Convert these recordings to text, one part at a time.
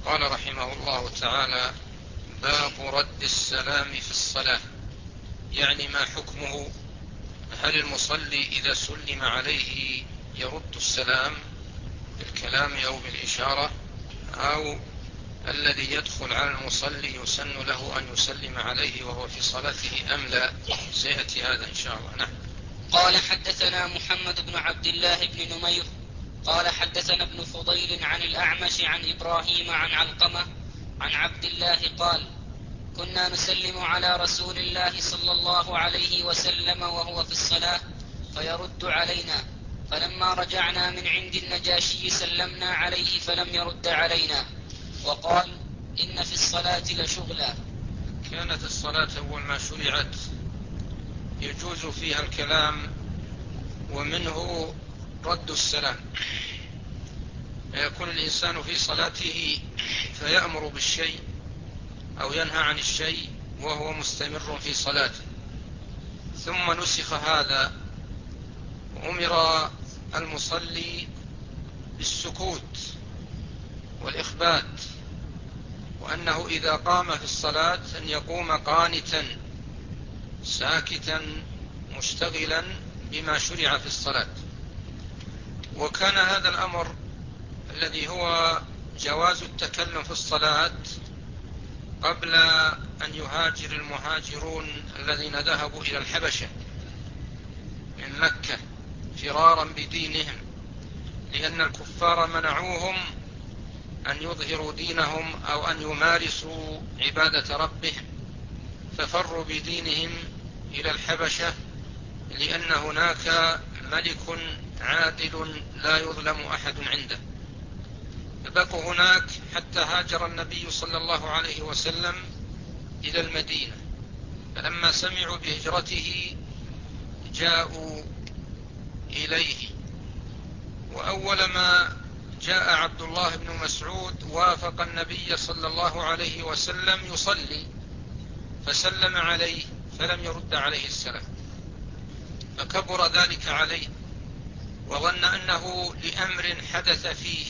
قال رحمه الله تعالى: باب رد السلام في الصلاة. يعني ما حكمه؟ هل المصلي إذا سلم عليه يرد السلام بالكلام أو بالإشارة، أو الذي يدخل على المصلي يسن له أن يسلم عليه وهو في صلاته أم لا؟ سيأتي هذا إن شاء الله. نعم. قال: حدثنا محمد بن عبد الله بن نمير قال حدثنا ابن فضيل عن الأعمش عن إبراهيم عن علقمة عن عبد الله قال: كنا نسلم على رسول الله صلى الله عليه وسلم وهو في الصلاة فيرد علينا، فلما رجعنا من عند النجاشي سلمنا عليه فلم يرد علينا، وقال: إن في الصلاة لشغلا. كانت الصلاة أول ما شرعت يجوز فيها الكلام، ومنه رد السلام. فيكون الإنسان في صلاته فيأمر بالشيء أو ينهى عن الشيء وهو مستمر في صلاته، ثم نسخ هذا وأمر المصلي بالسكوت والإخبات، وأنه إذا قام في الصلاة أن يقوم قانتا ساكتا مشتغلا بما شرع في الصلاة. وكان هذا الأمر الذي هو جواز التكلم في الصلاة قبل أن يهاجر المهاجرون الذين ذهبوا إلى الحبشة من مكة فرارا بدينهم، لأن الكفار منعوهم أن يظهروا دينهم أو أن يمارسوا عبادة ربهم، ففروا بدينهم إلى الحبشة، لأن هناك ملك عادل لا يظلم أحد عنده. فبقوا هناك حتى هاجر النبي صلى الله عليه وسلم إلى المدينة، فلما سمعوا بهجرته جاءوا إليه. وأول ما جاء عبد الله بن مسعود وافق النبي صلى الله عليه وسلم يصلي، فسلم عليه فلم يرد عليه السلام، فكبر ذلك عليه وظن أنه لأمر حدث فيه.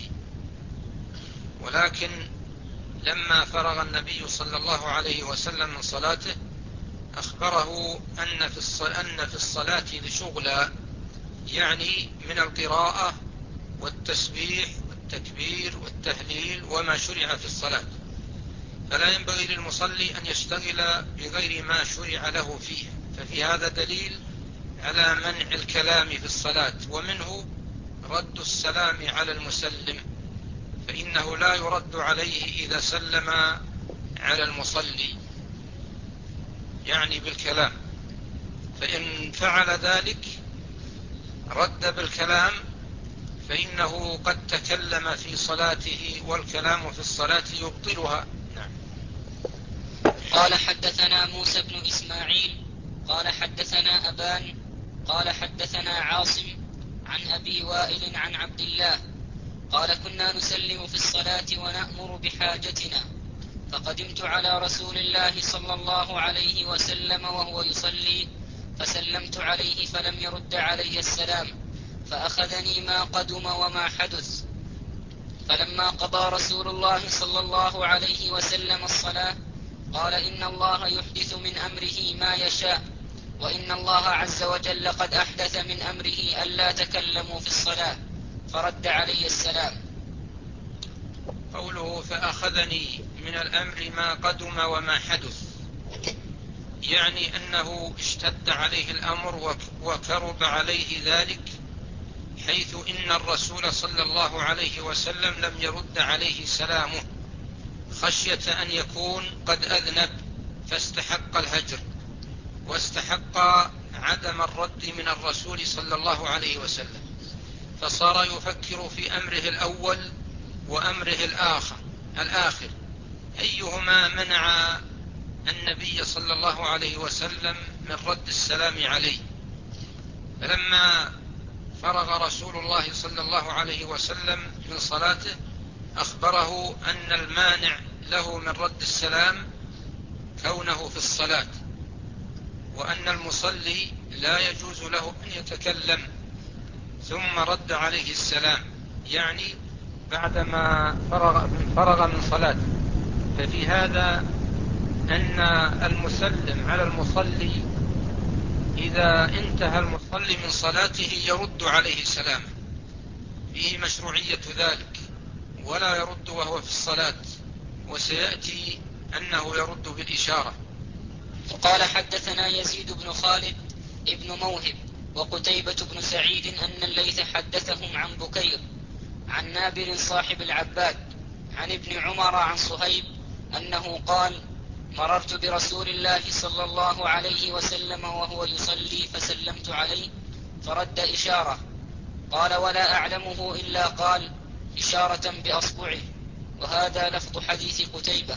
ولكن لما فرغ النبي صلى الله عليه وسلم من صلاته أخبره أن في الصلاة لشغلا، يعني من القراءة والتسبيح والتكبير والتهليل وما شرع في الصلاة، فلا ينبغي للمصلي أن يشتغل بغير ما شرع له فيه. ففي هذا دليل على منع الكلام في الصلاة، ومنه رد السلام على المسلم، فإنه لا يرد عليه إذا سلم على المصلي يعني بالكلام، فإن فعل ذلك رد بالكلام فإنه قد تكلم في صلاته، والكلام في الصلاة يبطلها. نعم. قال: حدثنا موسى بن إسماعيل قال حدثنا أبان قال حدثنا عاصم عن أبي وائل عن عبد الله قال: كنا نسلم في الصلاة ونأمر بحاجتنا، فقدمت على رسول الله صلى الله عليه وسلم وهو يصلي، فسلمت عليه فلم يرد علي السلام، فأخذني ما قدم وما حدث. فلما قضى رسول الله صلى الله عليه وسلم الصلاة قال: إن الله يحدث من أمره ما يشاء، وإن الله عز وجل قد أحدث من أمره ألا تكلموا في الصلاة، فرد علي السلام. قوله فأخذني من الأمر ما قدم وما حدث، يعني أنه اشتد عليه الأمر وكرب عليه ذلك، حيث إن الرسول صلى الله عليه وسلم لم يرد عليه سلامه خشية أن يكون قد أذنب فاستحق الهجر، واستحق عدم الرد من الرسول صلى الله عليه وسلم، فصار يفكر في أمره الأول وأمره الآخر أيهما منع النبي صلى الله عليه وسلم من رد السلام عليه. فلما فرغ رسول الله صلى الله عليه وسلم من صلاته أخبره أن المانع له من رد السلام كونه في الصلاة، وأن المصلي لا يجوز له أن يتكلم ثم رد عليه السلام، يعني بعدما فرغ من صلاته. ففي هذا أن المسلم على المصلي إذا انتهى المصلي من صلاته يرد عليه سلامه، فيه مشروعية ذلك، ولا يرد وهو في الصلاة، وسيأتي أنه يرد بالإشارة. قال حدثنا يزيد بن خالد ابن موهب وقتيبة بن سعيد أن الليث حدثهم عن بكير عن نابل صاحب العباد عن ابن عمر عن صهيب أنه قال: مررت برسول الله صلى الله عليه وسلم وهو يصلي فسلمت عليه فرد إشارة. قال: ولا أعلمه إلا قال إشارة بأصبعه. وهذا لفظ حديث قتيبة.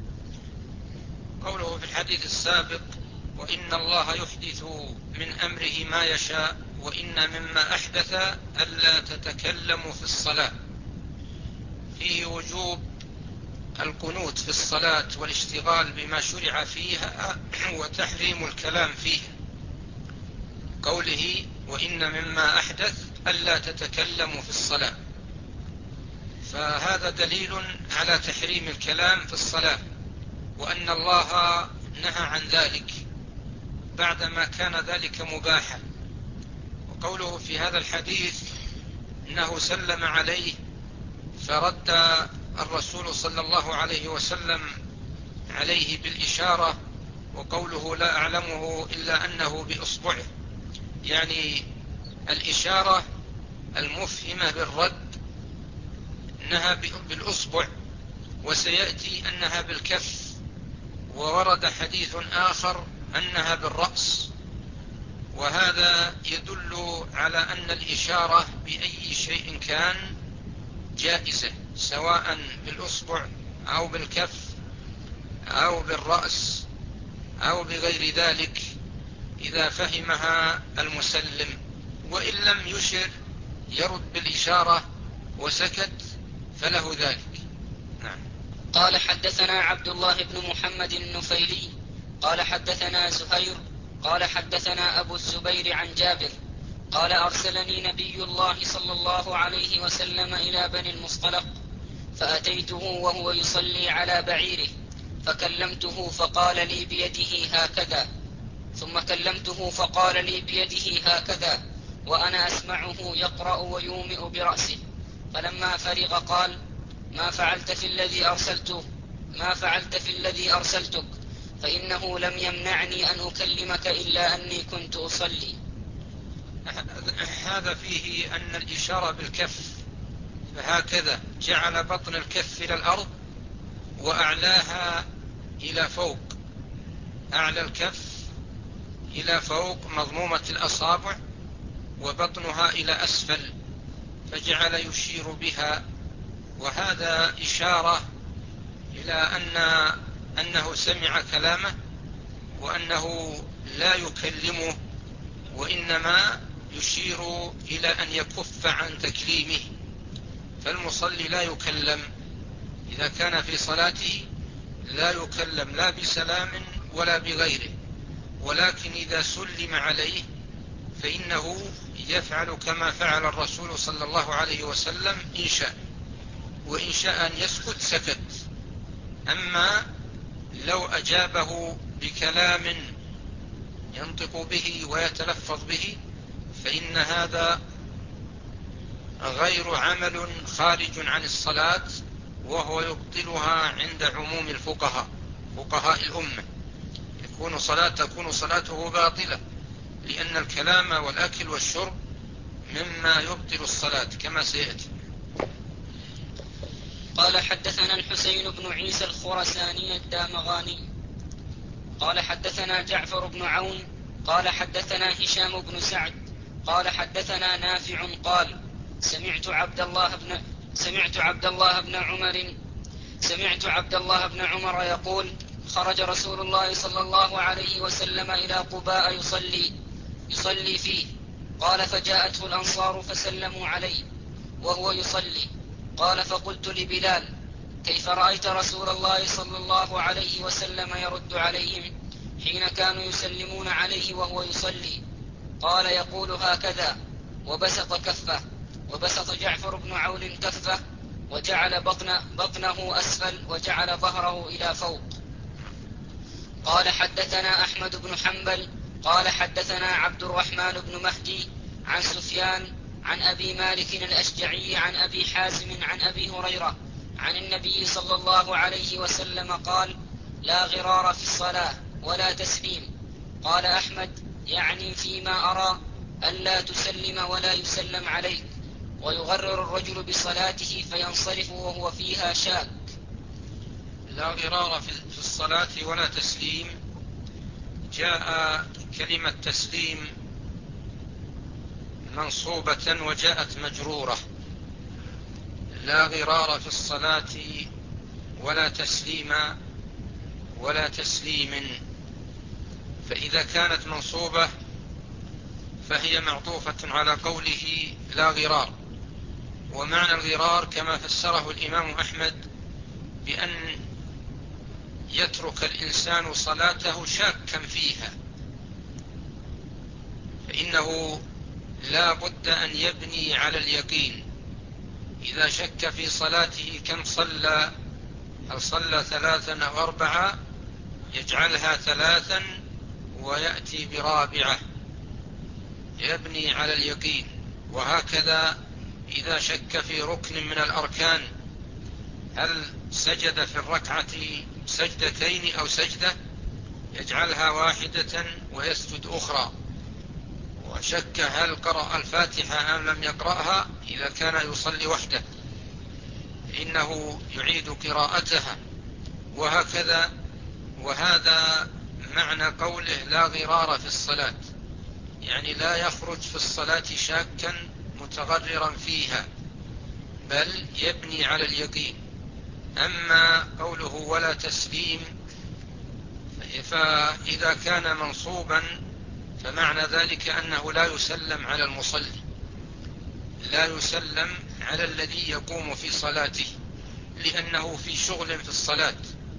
قوله في الحديث السابق: وإن الله يحدث من أمره ما يشاء، وإن مما أحدث ألا تتكلموا في الصلاة، فيه وجوب القنوت في الصلاة والاشتغال بما شرع فيها وتحريم الكلام فيها. قوله: وإن مما أحدث ألا تتكلموا في الصلاة، فهذا دليل على تحريم الكلام في الصلاة، وأن الله نهى عن ذلك بعدما كان ذلك مباحا. وقوله في هذا الحديث إنه سلم عليه فرد الرسول صلى الله عليه وسلم عليه بالإشارة، وقوله لا أعلمه إلا أنه بإصبعه، يعني الإشارة المفهمة بالرد أنها بالأصبع، وسيأتي أنها بالكف، وورد حديث آخر أنها بالرأس. وهذا يدل على أن الإشارة بأي شيء كان جائزة، سواء بالأصبع أو بالكف أو بالرأس أو بغير ذلك، إذا فهمها المسلم. وإن لم يشر يرد بالإشارة وسكت فله ذلك. نعم. قال حدثنا عبد الله بن محمد النفيلي قال حدثنا زهير قال حدثنا أبو الزبير عن جابر قال: أرسلني نبي الله صلى الله عليه وسلم إلى بني المصطلق، فأتيته وهو يصلي على بعيره، فكلمته فقال لي بيده هكذا، ثم كلمته فقال لي بيده هكذا، وأنا أسمعه يقرأ ويومئ برأسه. فلما فرغ قال: ما فعلت في الذي أرسلتك، فإنه لم يمنعني أن أكلمك إلا أني كنت أصلي. هذا فيه أن الإشارة بالكف، فهكذا جعل بطن الكف إلى الأرض وأعلاها إلى فوق، أعلى الكف إلى فوق مضمومة الأصابع، وبطنها إلى أسفل، فجعل يشير بها. وهذا إشارة إلى أنه سمع كلامه، وأنه لا يكلمه، وإنما يشير إلى أن يكف عن تكليمه. فالمصلي لا يكلم إذا كان في صلاته، لا يكلم لا بسلام ولا بغيره، ولكن إذا سلم عليه فإنه يفعل كما فعل الرسول صلى الله عليه وسلم إن شاء، وإن شاء أن يسكت سكت. أما لو أجابه بكلام ينطق به ويتلفظ به فإن هذا غير عمل خارج عن الصلاة، وهو يبطلها عند عموم الفقهاء، فقهاء الأمة، تكون صلاته باطلة، لأن الكلام والأكل والشرب مما يبطل الصلاة كما سيأتي. قال حدثنا الحسين بن عيسى الخرساني الدامغاني قال حدثنا جعفر بن عون قال حدثنا هشام بن سعد قال حدثنا نافع قال: سمعت عبد الله بن عمر يقول: خرج رسول الله صلى الله عليه وسلم إلى قباء يصلي فيه. قال: فجاءته الأنصار فسلموا عليه وهو يصلي. قال: فقلت لبلال: كيف رأيت رسول الله صلى الله عليه وسلم يرد عليهم حين كانوا يسلمون عليه وهو يصلي؟ قال: يقول هكذا، وبسط كفه. وبسط جعفر بن عون كفه وجعل بطنه أسفل وجعل ظهره إلى فوق. قال حدثنا أحمد بن حنبل قال حدثنا عبد الرحمن بن مهدي عن سفيان عن أبي مالك الأشجعي عن أبي حازم عن أبي هريرة عن النبي صلى الله عليه وسلم قال: لا غرار في الصلاة ولا تسليم. قال أحمد: يعني فيما أرى ألا تسلم ولا يسلم عليك، ويغرر الرجل بصلاته فينصرف وهو فيها شاك. لا غرار في الصلاة ولا تسليم. جاء كلمة تسليم منصوبة وجاءت مجرورة. لا غرار في الصلاة ولا تسليم ولا تسليم. فإذا كانت منصوبة فهي معطوفة على قوله لا غرار. ومعنى الغرار كما فسره الإمام أحمد بأن يترك الإنسان صلاته شاكا فيها، فإنه لا بد أن يبني على اليقين. إذا شك في صلاته كم صلى، هل صلى 3 أو 4، يجعلها 3 ويأتي برابعة، يبني على اليقين. وهكذا إذا شك في ركن من الأركان، هل سجد في الركعة سجدتين أو سجدة، يجعلها 1 ويسجد أخرى. وشك هل قرأ الفاتحة أم لم يقرأها، إذا كان يصلي وحده إنه يعيد قراءتها، وهكذا. وهذا معنى قوله لا غرار في الصلاة، يعني لا يخرج في الصلاة شاكا متغررا فيها، بل يبني على اليقين. أما قوله ولا تسليم، فإذا كان منصوبا فمعنى ذلك أنه لا يسلم على المصلي، لا يسلم على الذي يقوم في صلاته، لأنه في شغل في الصلاة.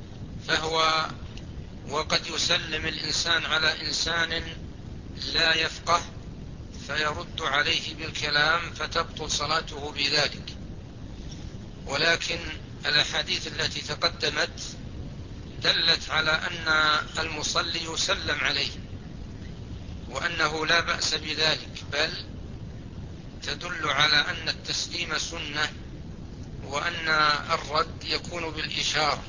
وقد يسلم الإنسان على إنسان لا يفقه فيرد عليه بالكلام فتبطل صلاته بذلك. ولكن الأحاديث التي تقدمت دلت على أن المصلي يسلم عليه، وأنه لا بأس بذلك، بل تدل على أن التسليم سنة، وأن الرد يكون بالإشارة.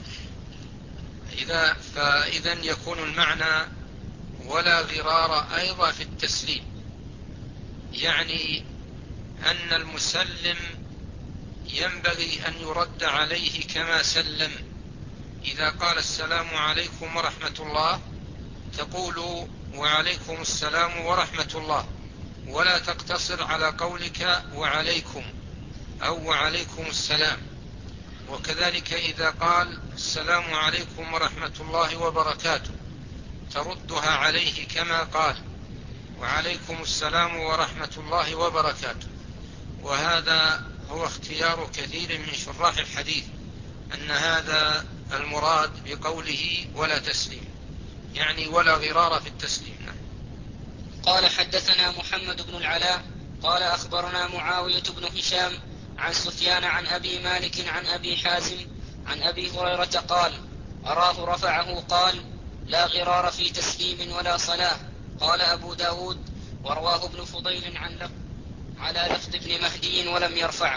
فإذا يكون المعنى ولا غرار أيضا في التسليم، يعني أن المسلم ينبغي أن يرد عليه كما سلم. إذا قال السلام عليكم ورحمة الله، تقول وعليكم السلام ورحمة الله، ولا تقتصر على قولك وعليكم أو وعليكم السلام. وكذلك إذا قال السلام عليكم ورحمة الله وبركاته، تردها عليه كما قال وعليكم السلام ورحمة الله وبركاته. وهذا هو اختيار كثير من شراح الحديث، أن هذا المراد بقوله ولا تسليم، يعني ولا غرار في التسليم. قال حدثنا محمد بن العلاء قال أخبرنا معاوية بن هشام عن سفيان عن أبي مالك عن أبي حازم عن أبي هريرة قال: أراه رفعه قال: لا غرار في تسليم ولا صلاة. قال أبو داود: ورواه ابن فضيل على لفظ ابن مهدي ولم يرفعه.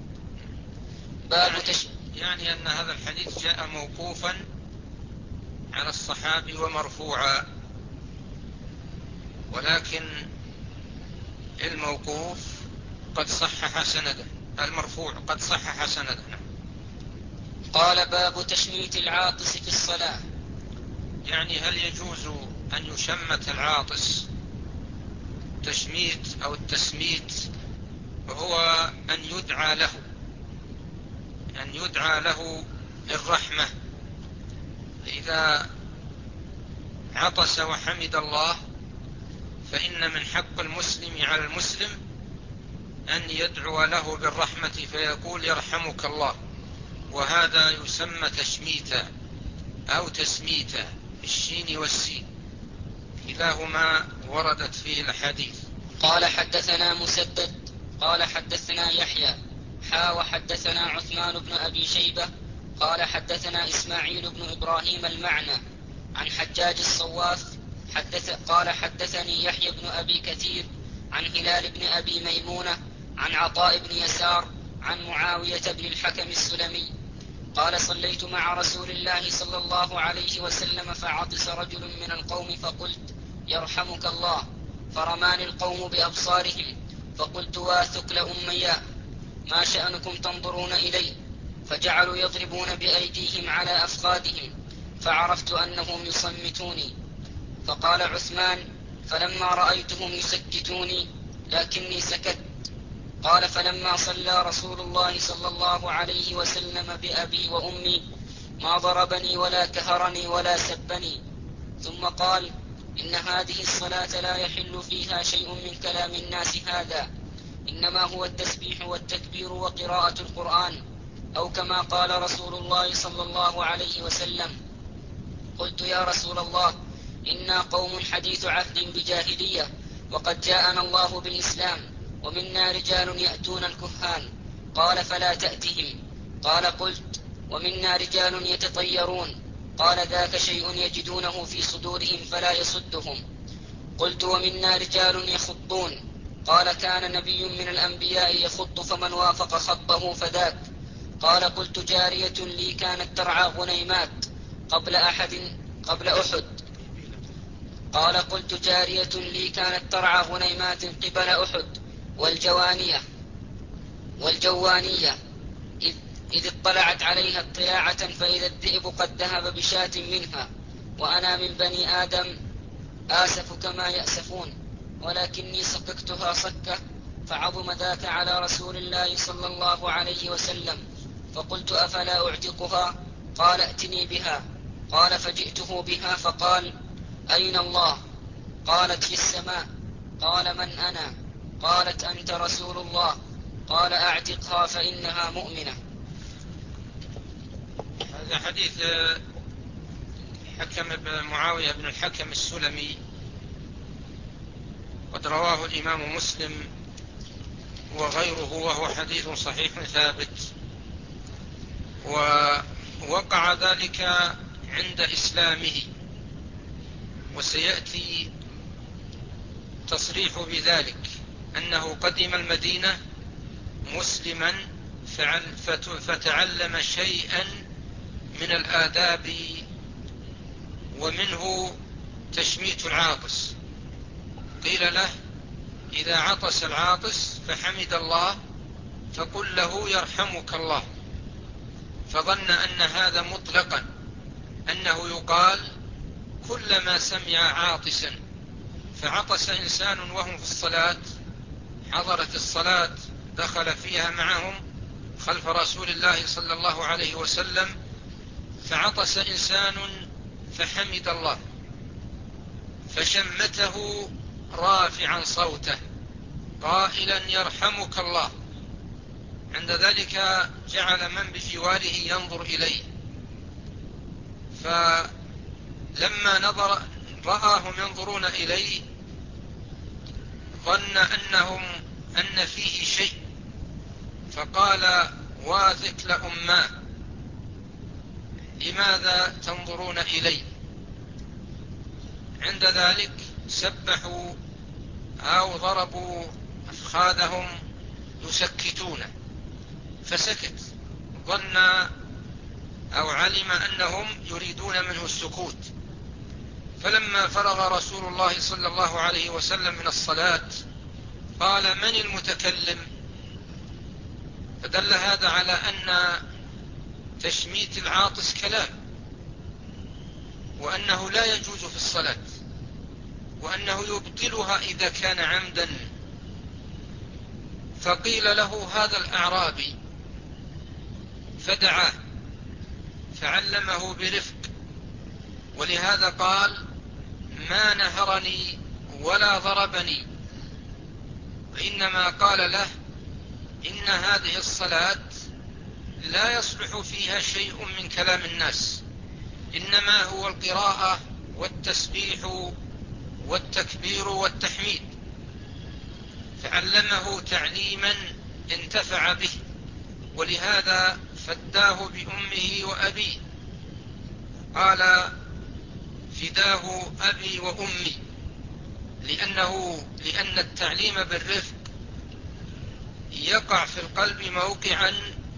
يعني أن هذا الحديث جاء موقوفا على الصحابي ومرفوعا، ولكن الموقوف قد صحح سنده، المرفوع قد صحح سنده. قال: باب تشميت العاطس في الصلاة. يعني هل يجوز أن يشمت العاطس؟ تشميت أو التسميت وهو أن يدعى له للرحمة. إذا عطس وحمد الله، فإن من حق المسلم على المسلم أن يدعو له بالرحمة فيقول يرحمك الله، وهذا يسمى تشميتا أو تسميتا بالشين والسين، كلاهما وردت فيه الحديث. قال حدثنا مسدد قال حدثنا يحيى وحدثنا عثمان بن أبي شيبة قال حدثنا إسماعيل بن إبراهيم المعنى عن حجاج الصواف قال حدثني يحيى بن أبي كثير عن هلال بن أبي ميمونة عن عطاء بن يسار عن معاوية بن الحكم السلمي قال صليت مع رسول الله صلى الله عليه وسلم فعطس رجل من القوم فقلت يرحمك الله، فرماني القوم بأبصارهم فقلت واثكل أمياء ما شأنكم تنظرون إلي؟ فجعلوا يضربون بأيديهم على أفخاذهم فعرفت أنهم يصمتوني. فقال عثمان فلما رأيتهم يسكتوني لكني سكت. قال فلما صلى رسول الله صلى الله عليه وسلم بأبي وأمي ما ضربني ولا كهرني ولا سبني، ثم قال إن هذه الصلاة لا يحل فيها شيء من كلام الناس هذا، إنما هو التسبيح والتكبير وقراءة القرآن، أو كما قال رسول الله صلى الله عليه وسلم. قلت يا رسول الله إنا قوم حديث عهد بجاهلية وقد جاءنا الله بالإسلام ومنا رجال يأتون الكهان، قال فلا تأتهم. قال قلت ومنا رجال يتطيرون، قال ذاك شيء يجدونه في صدورهم فلا يصدهم. قلت ومنا رجال يخطون، قال كان نبي من الأنبياء يخط فمن وافق خطه فذاك. قال قلت جارية لي كانت ترعى غنيمات قبل أحد قال قلت جارية لي كانت ترعى غنيمات قبل أحد والجوانية إذ اطلعت عليها اطلاعة فإذا الذئب قد ذهب بشاة منها، وأنا من بني آدم آسف كما يأسفون، ولكني سققتها صكة فعظم ذاك على رسول الله صلى الله عليه وسلم. فقلت أفلا أعتقها؟ قال ائتني بها. قال فجئته بها فقال أين الله؟ قالت في السماء. قال من أنا؟ قالت أنت رسول الله. قال أعتقها فإنها مؤمنة. هذا حديث حكم بن معاوية بن الحكم السلمي، قد رواه الإمام مسلم وغيره، وهو حديث صحيح ثابت، ووقع ذلك عند إسلامه، وسيأتي تصريح بذلك أنه قدم المدينة مسلما فتعلم شيئا من الآداب، ومنه تشميت العاطس. قيل له إذا عطس العاطس فحمد الله فقل له يرحمك الله، فظن أن هذا مطلقا، أنه يقال كلما سمع عاطسا فعطس إنسان وهم في الصلاة، حضرت الصلاة دخل فيها معهم خلف رسول الله صلى الله عليه وسلم، فعطس إنسان فحمد الله فشمته رافعا صوته قائلا يرحمك الله، عند ذلك جعل من بجواره ينظر إليه، فلما رآهم ينظرون إليه ظن أن فيه شيء، فقال واثك لأماه لماذا تنظرون إلي؟ عند ذلك سبحوا أو ضربوا أفخاذهم يسكتونه، فسكت، ظن أو علم أنهم يريدون منه السكوت. فلما فرغ رسول الله صلى الله عليه وسلم من الصلاة قال من المتكلم؟ فدل هذا على أن تشميت العاطس كلام، وأنه لا يجوز في الصلاة، وأنه يبطلها إذا كان عمدا. فقيل له هذا الأعرابي فدعاه فعلمه برفق، ولهذا قال ما نهرني ولا ضربني، وإنما قال له إن هذه الصلاة لا يصلح فيها شيء من كلام الناس، إنما هو القراءة والتسبيح والتكبير والتحميد، فعلمه تعليما انتفع به، ولهذا فداه بأمه وأبيه، قال فداه أبي وأمي، لأن التعليم بالرفق يقع في القلب موقعا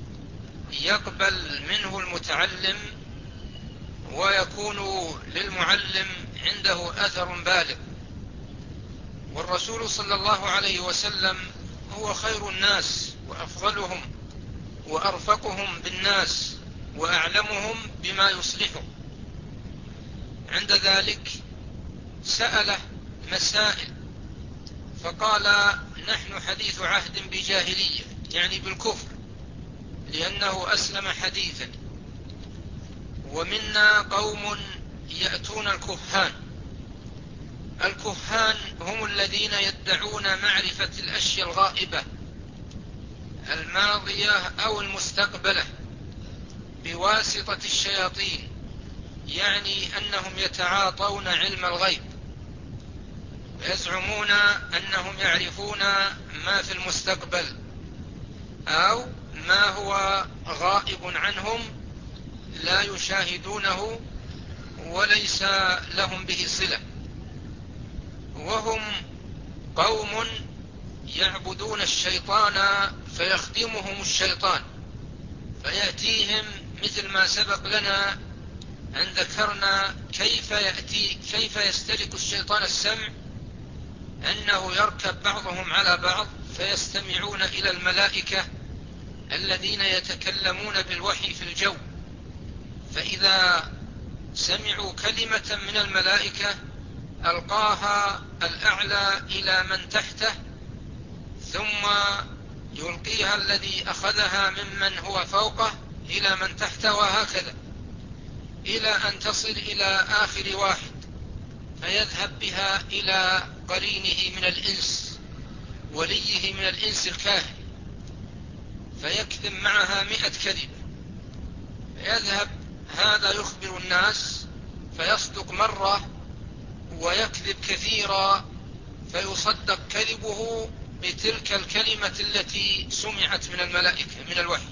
يقبل منه المتعلم، ويكون للمعلم عنده أثر بالغ. والرسول صلى الله عليه وسلم هو خير الناس وأفضلهم وأرفقهم بالناس وأعلمهم بما يصلحه. عند ذلك سأله مسائل فقال: نحن حديث عهد بجاهلية، يعني بالكفر، لأنه أسلم حديثا، ومنا قوم يأتون الكهان. الكهان هم الذين يدعون معرفة الأشياء الغائبة الماضية أو المستقبلة بواسطة الشياطين، يعني أنهم يتعاطون علم الغيب ويزعمون أنهم يعرفون ما في المستقبل أو ما هو غائب عنهم لا يشاهدونه وليس لهم به صلة. وهم قوم يعبدون الشيطان فيخدمهم الشيطان، فيأتيهم مثل ما سبق لنا أن ذكرنا كيف يسترق الشيطان السمع، أنه يركب بعضهم على بعض فيستمعون إلى الملائكة الذين يتكلمون بالوحي في الجو، فإذا سمعوا كلمة من الملائكة ألقاها الأعلى إلى من تحته، ثم يلقيها الذي أخذها ممن هو فوقه إلى من تحته، وهكذا إلى أن تصل إلى آخر واحد، فيذهب بها إلى قرينه من الإنس، وليه من الإنس الكاهن، فيكذب معها 100 كذبة. فيذهب هذا يخبر الناس فيصدق مرة ويكذب كثيرا، فيصدق كذبه بتلك الكلمة التي سمعت من الملائكة من الوحي.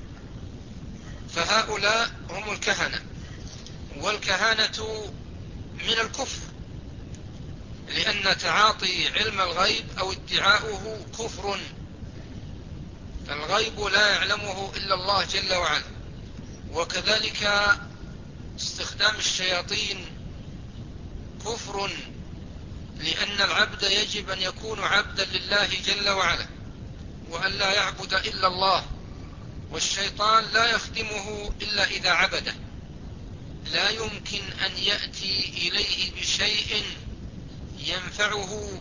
فهؤلاء هم الكهنة، والكهنة من الكفر، لأن تعاطي علم الغيب أو ادعاؤه كفر، فالغيب لا يعلمه إلا الله جل وعلا. وكذلك استخدام الشياطين كفر، لأن العبد يجب أن يكون عبدا لله جل وعلا، وأن لا يعبد إلا الله، والشيطان لا يخدمه إلا إذا عبده. لا يمكن أن يأتي إليه بشيء ينفعه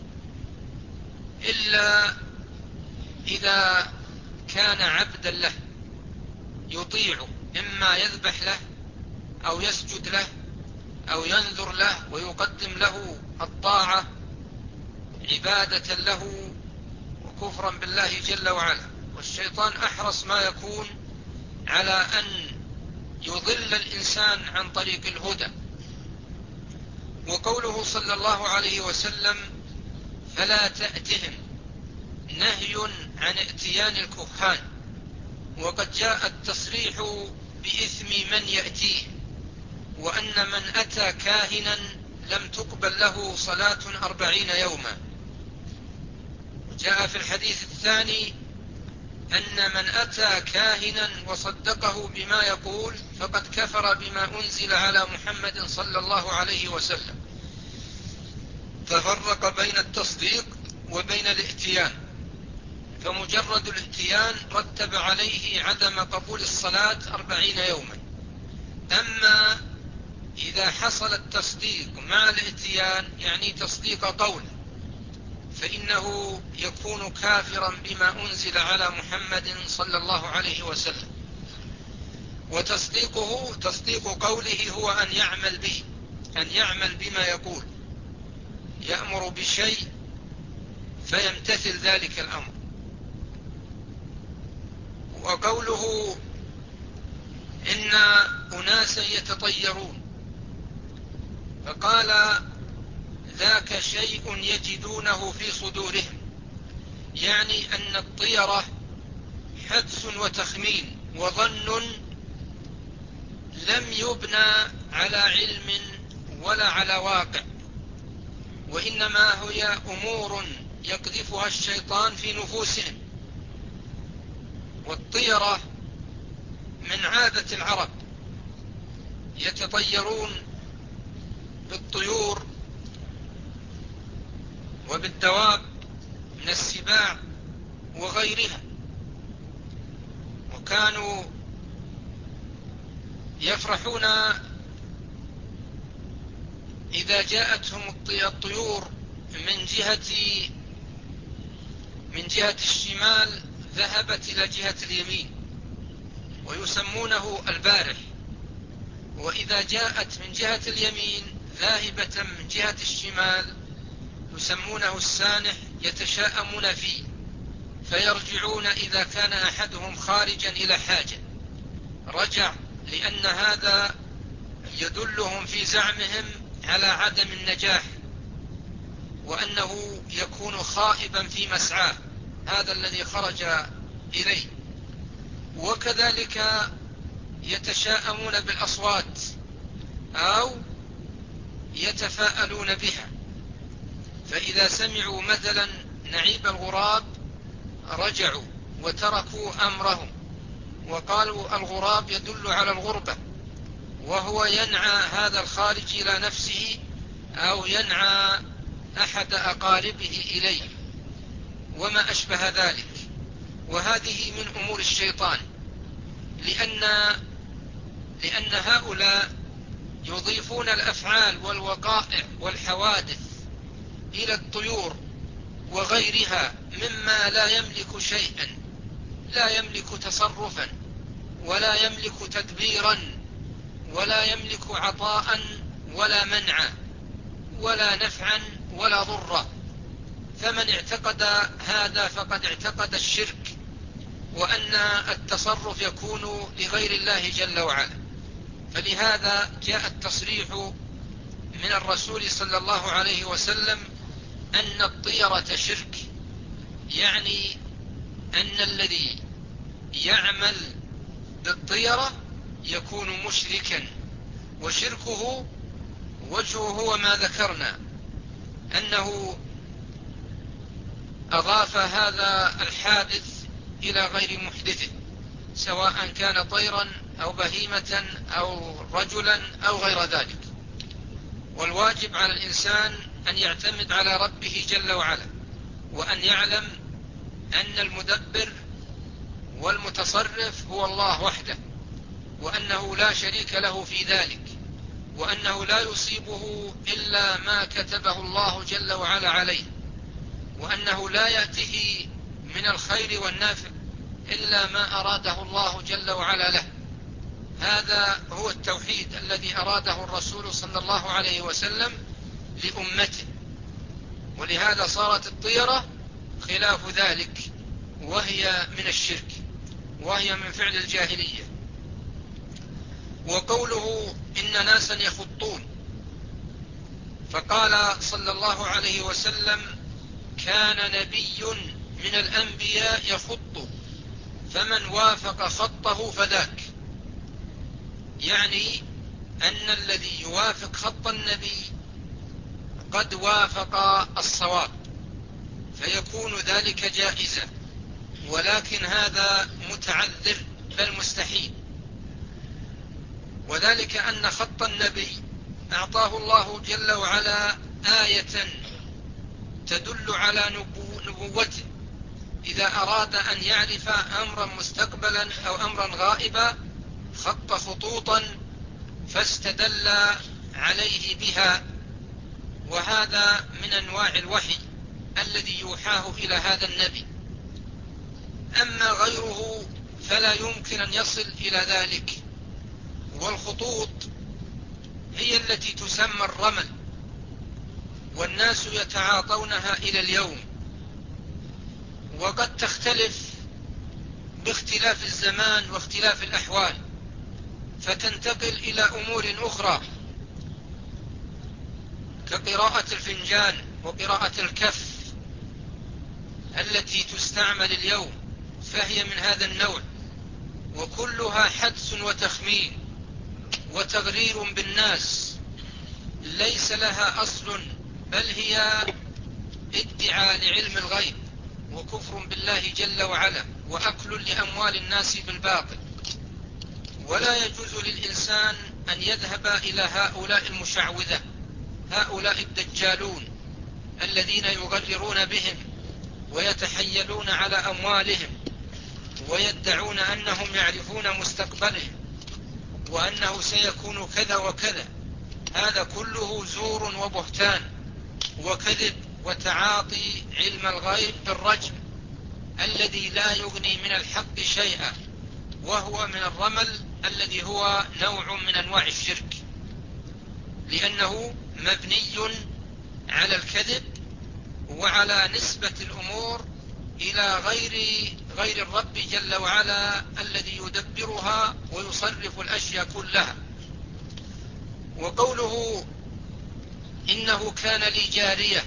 إلا إذا كان عبدا له يطيعه، إما يذبح له أو يسجد له أو ينذر له ويقدم له الطاعة عبادة له وكفرا بالله جل وعلا. والشيطان أحرص ما يكون على أن يضل الإنسان عن طريق الهدى. وقوله صلى الله عليه وسلم: فلا تأتهم، نهي عن ائتيان الكهان، وقد جاء التصريح بإثم من يأتيه، وأن من أتى كاهنا لم تقبل له صلاة 40 يوما. جاء في الحديث الثاني أن من أتى كاهنا وصدقه بما يقول فقد كفر بما أنزل على محمد صلى الله عليه وسلم، ففرق بين التصديق وبين الائتيان. فمجرد الائتيان رتب عليه عدم قبول الصلاة 40 يوما. أما إذا حصل التصديق مع الائتيان، يعني تصديق قول، فإنه يكون كافرا بما أنزل على محمد صلى الله عليه وسلم. وتصديقه تصديق قوله هو أن يعمل به، أن يعمل بما يقول، يأمر بشيء فيمتثل ذلك الأمر. وقوله إن أناسا يتطيرون، فقال ذاك شيء يجدونه في صدورهم، يعني أن الطيرة حدس وتخمين وظن لم يبنى على علم ولا على واقع، وإنما هي أمور يقذفها الشيطان في نفوسهم. والطيرة من عادة العرب، يتطيرون بالطيور وبالدواب من السباع وغيرها، وكانوا يفرحون إذا جاءتهم الطيور من جهة الشمال ذهبت إلى جهة اليمين ويسمونه البارح، وإذا جاءت من جهة اليمين ذاهبة من جهة الشمال يسمونه السانح، يتشاءمون فيه فيرجعون إذا كان أحدهم خارجا إلى حاجة رجع، لأن هذا يدلهم في زعمهم على عدم النجاح، وأنه يكون خائبا في مسعاه هذا الذي خرج إليه. وكذلك يتشاءمون بالأصوات أو يتفاءلون بها، فإذا سمعوا مثلا نعيب الغراب رجعوا وتركوا أمرهم وقالوا الغراب يدل على الغربة، وهو ينعى هذا الخارج إلى نفسه أو ينعى أحد أقاربه إليه وما أشبه ذلك. وهذه من أمور الشيطان، لأن هؤلاء يضيفون الأفعال والوقائع والحوادث إلى الطيور وغيرها مما لا يملك شيئا، لا يملك تصرفا ولا يملك تدبيرا ولا يملك عطاء ولا منعا ولا نفعا ولا ضرا. فمن اعتقد هذا فقد اعتقد الشرك، وأن التصرف يكون لغير الله جل وعلا. فلهذا جاء التصريح من الرسول صلى الله عليه وسلم أن الطيرة شرك، يعني أن الذي يعمل بالطيرة يكون مشركا، وشركه وجهه هو ما ذكرنا، أنه أضاف هذا الحادث إلى غير محدثه، سواء كان طيرا أو بهيمة أو رجلا أو غير ذلك. والواجب على الإنسان أن يعتمد على ربه جل وعلا، وأن يعلم أن المدبر والمتصرف هو الله وحده، وأنه لا شريك له في ذلك، وأنه لا يصيبه إلا ما كتبه الله جل وعلا عليه، وأنه لا يأتيه من الخير والنافع إلا ما أراده الله جل وعلا له. هذا هو التوحيد الذي أراده الرسول صلى الله عليه وسلم لأمته، ولهذا صارت الطيرة خلاف ذلك، وهي من الشرك، وهي من فعل الجاهلية. وقوله إن ناسا يخطون، فقال صلى الله عليه وسلم كان نبي من الأنبياء يخط فمن وافق خطه فذاك، يعني أن الذي يوافق خط النبي قد وافق الصواب، فيكون ذلك جائزا، ولكن هذا متعذر بل مستحيل. وذلك أن خط النبي أعطاه الله جل وعلا آية تدل على نبوته، إذا أراد أن يعرف أمرا مستقبلا أو أمرا غائبا خط خطوطا فاستدل عليه بها، وهذا من أنواع الوحي الذي يوحاه إلى هذا النبي. أما غيره فلا يمكن أن يصل إلى ذلك. والخطوط هي التي تسمى الرمل، والناس يتعاطونها إلى اليوم، وقد تختلف باختلاف الزمان واختلاف الأحوال، فتنتقل إلى أمور أخرى كقراءة الفنجان وقراءة الكف التي تستعمل اليوم فهي من هذا النوع، وكلها حدس وتخمين وتغرير بالناس، ليس لها أصل، بل هي ادعاء لعلم الغيب وكفر بالله جل وعلا وأكل لأموال الناس بالباطل. ولا يجوز للإنسان أن يذهب إلى هؤلاء المشعوذة، هؤلاء الدجالون الذين يغررون بهم ويتحيلون على أموالهم ويدعون أنهم يعرفون مستقبلهم وأنه سيكون كذا وكذا. هذا كله زور وبهتان وكذب وتعاطي علم الغيب بالرجم الذي لا يغني من الحق شيئا، وهو من الرمل الذي هو نوع من أنواع الشرك، لأنه مبني على الكذب وعلى نسبة الأمور إلى غير الرب جل وعلا الذي يدبرها ويصرف الأشياء كلها. وقوله إنه كان لي جارية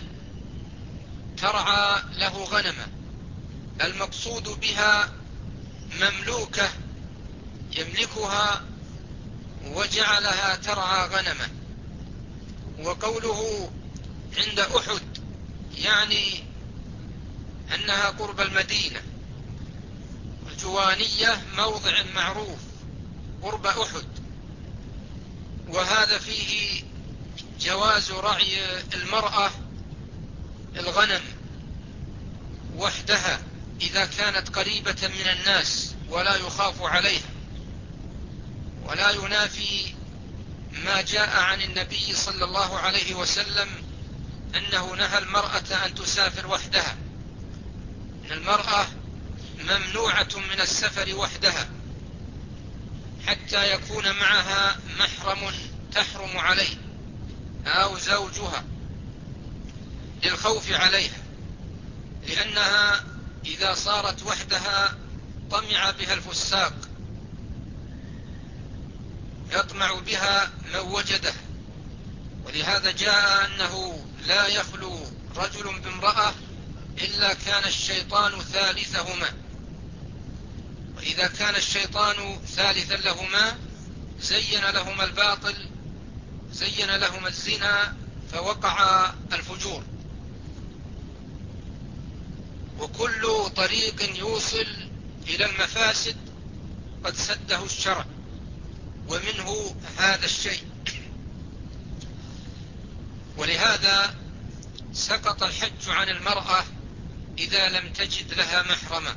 ترعى له غنمة، المقصود بها مملوكة يملكها وجعلها ترعى غنمة. وقوله عند أحد يعني أنها قرب المدينة، الجوانية موضع معروف قرب أحد، وهذا فيه جواز رعي المرأة الغنم وحدها إذا كانت قريبة من الناس ولا يخاف عليها، ولا ينافي ما جاء عن النبي صلى الله عليه وسلم أنه نهى المرأة أن تسافر وحدها، إن المرأة ممنوعة من السفر وحدها حتى يكون معها محرم تحرم عليه أو زوجها للخوف عليها، لأنها إذا صارت وحدها طمع بها الفساق، يطمع بها من وجده. ولهذا جاء أنه لا يخلو رجل بامرأة إلا كان الشيطان ثالثهما، وإذا كان الشيطان ثالثا لهما زين لهما الباطل، زين لهما الزنا فوقع الفجور. وكل طريق يوصل إلى المفاسد قد سده الشرع، ومنه هذا الشيء. ولهذا سقط الحج عن المرأة إذا لم تجد لها محرما،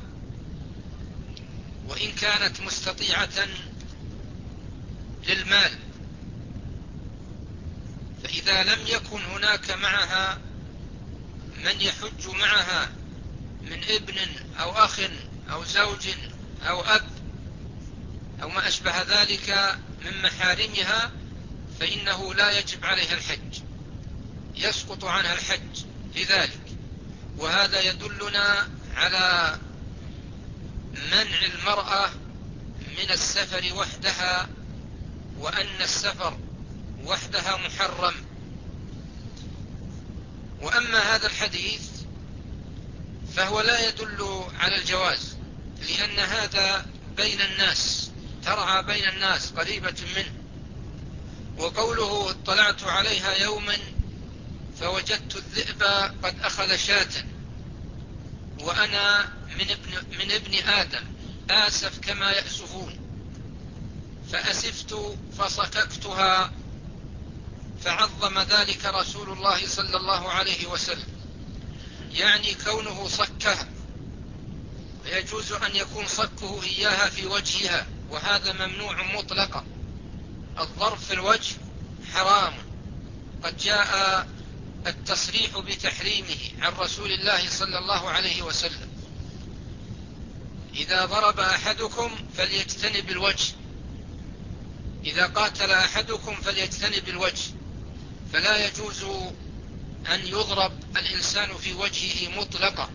وإن كانت مستطيعة للمال، فإذا لم يكن هناك معها من يحج معها من ابن أو أخ أو زوج أو أب أو ما أشبه ذلك من محارمها، فإنه لا يجب عليها الحج، يسقط عنها الحج لذلك. وهذا يدلنا على منع المرأة من السفر وحدها، وأن السفر وحدها محرم. وأما هذا الحديث فهو لا يدل على الجواز، لأن هذا بين الناس، ترعى بين الناس قريبة منه. وقوله اطلعت عليها يوما فوجدت الذئب قد أخذ شاة وأنا من ابن آدم آسف كما يأسفون، فأسفت فصككتها، فعظم ذلك رسول الله صلى الله عليه وسلم، يعني كونه صكها، فيجوز أن يكون صكه إياها في وجهها، وهذا ممنوع مطلقا. الضرب في الوجه حرام، قد جاء التصريح بتحريمه عن رسول الله صلى الله عليه وسلم: إذا ضرب أحدكم فليجتنب الوجه، إذا قاتل أحدكم فليجتنب الوجه، فلا يجوز أن يضرب الإنسان في وجهه مطلقا.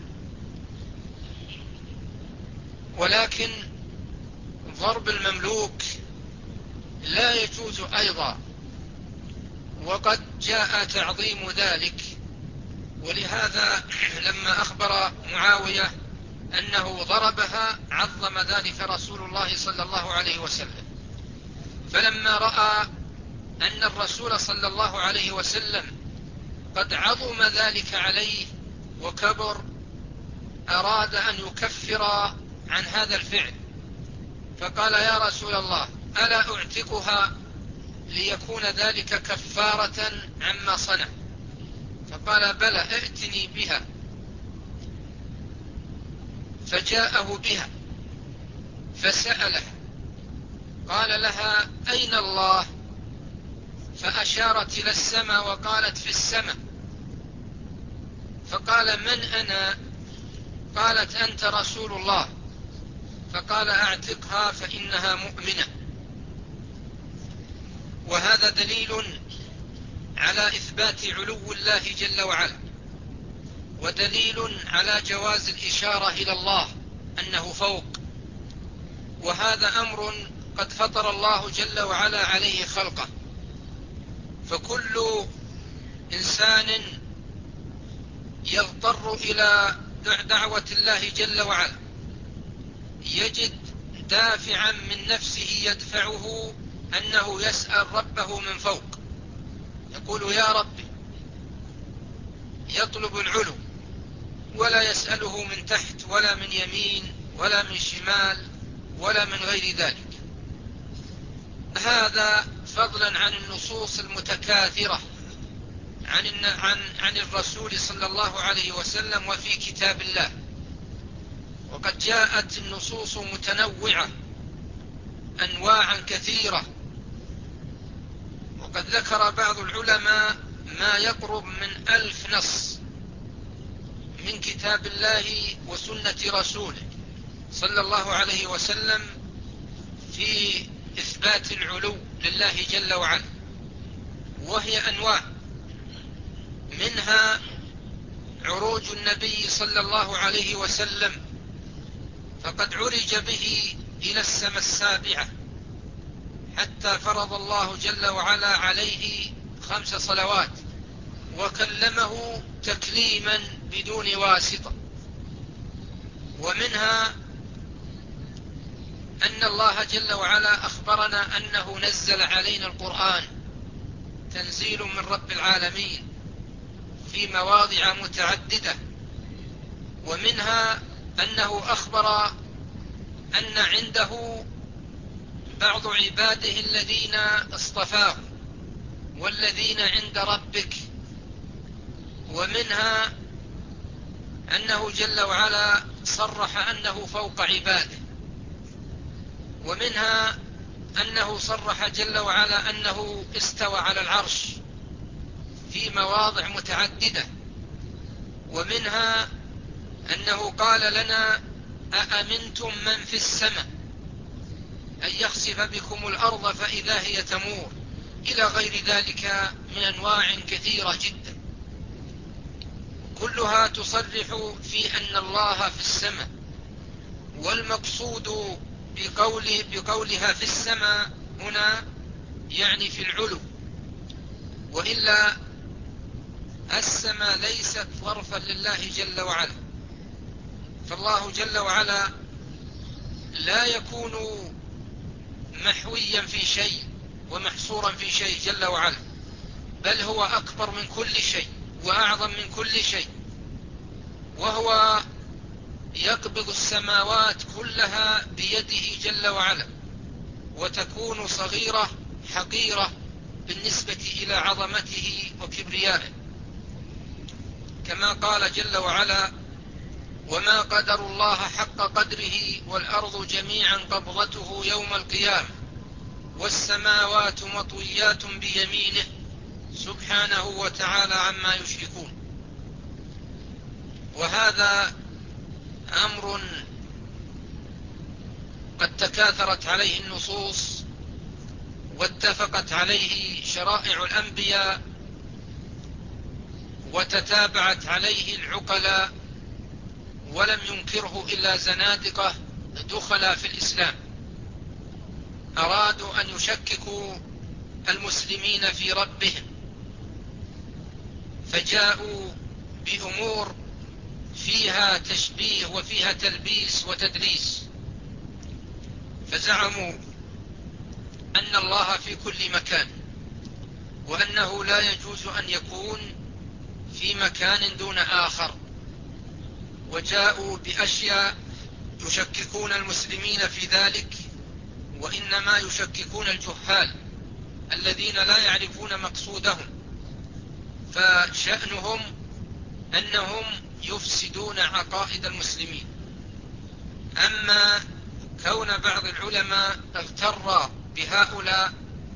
ولكن ضرب المملوك لا يجوز أيضا، وقد جاء تعظيم ذلك. ولهذا لما أخبر معاوية أنه ضربها عظم ذلك رسول الله صلى الله عليه وسلم. فلما رأى أن الرسول صلى الله عليه وسلم قد عظم ذلك عليه وكبر، أراد أن يكفر عن هذا الفعل، فقال: يا رسول الله، ألا أعتقها ليكون ذلك كفارة عما صنع؟ فقال: بلى، ائتني بها. فجاءه بها فسأله، قال لها: أين الله؟ فأشارت إلى السماء وقالت: في السماء. فقال: من أنا؟ قالت: أنت رسول الله. فقال: أعتقها فإنها مؤمنة. وهذا دليل على إثبات علو الله جل وعلا، ودليل على جواز الإشارة إلى الله أنه فوق، وهذا أمر قد فطر الله جل وعلا عليه خلقه. فكل إنسان يضطر إلى دعوة الله جل وعلا يجد دافعا من نفسه يدفعه أنه يسأل ربه من فوق، يقول: يا ربي، يطلب العلو ولا يسأله من تحت ولا من يمين ولا من شمال ولا من غير ذلك. هذا فضلا عن النصوص المتكاثرة عن الرسول صلى الله عليه وسلم وفي كتاب الله. وقد جاءت النصوص متنوعة أنواعا كثيرة، وقد ذكر بعض العلماء ما يقرب من 1000 نص من كتاب الله وسنة رسوله صلى الله عليه وسلم في إثبات العلو لله جل وعلا، وهي أنواع، منها عروج النبي صلى الله عليه وسلم، فقد عرج به إلى السماء السابعة حتى فرض الله جل وعلا عليه 5 صلوات وكلمه تكليما بدون واسطة. ومنها أن الله جل وعلا أخبرنا أنه نزل علينا القرآن تنزيل من رب العالمين في مواضع متعددة. ومنها أنه أخبر أن عنده بعض عباده الذين اصطفاه والذين عند ربك. ومنها أنه جل وعلا صرح أنه فوق عباده. ومنها أنه صرح جل وعلا أنه استوى على العرش في مواضع متعددة. ومنها أنه قال لنا: أأمنتم من في السماء أن يخسف بكم الأرض فإذا هي تمور، إلى غير ذلك من أنواع كثيرة جدا، كلها تصرح في أن الله في السماء. والمقصود بقولها في السماء هنا يعني في العلو، وإلا السماء ليست ظرفا لله جل وعلا، فالله جل وعلا لا يكون محويا في شيء ومحصورا في شيء جل وعلا، بل هو أكبر من كل شيء وأعظم من كل شيء، وهو يقبض السماوات كلها بيده جل وعلا، وتكون صغيرة حقيرة بالنسبة إلى عظمته وكبريائه، كما قال جل وعلا: وما قدر الله حق قدره والأرض جميعا قبضته يوم القيامة والسماوات مطويات بيمينه سبحانه وتعالى عما يشركون. وهذا أمر قد تكاثرت عليه النصوص واتفقت عليه شرائع الأنبياء وتتابعت عليه العقلاء، ولم ينكره إلا زنادقة دخل في الإسلام أرادوا أن يشككوا المسلمين في ربهم، فجاءوا بأمور فيها تشبيه وفيها تلبيس وتدليس، فزعموا أن الله في كل مكان، وأنه لا يجوز أن يكون في مكان دون آخر، وجاءوا بأشياء يشككون المسلمين في ذلك، وإنما يشككون الجهال الذين لا يعرفون مقصودهم، فشأنهم أنهم يفسدون عقائد المسلمين. أما كون بعض العلماء اغتر بهؤلاء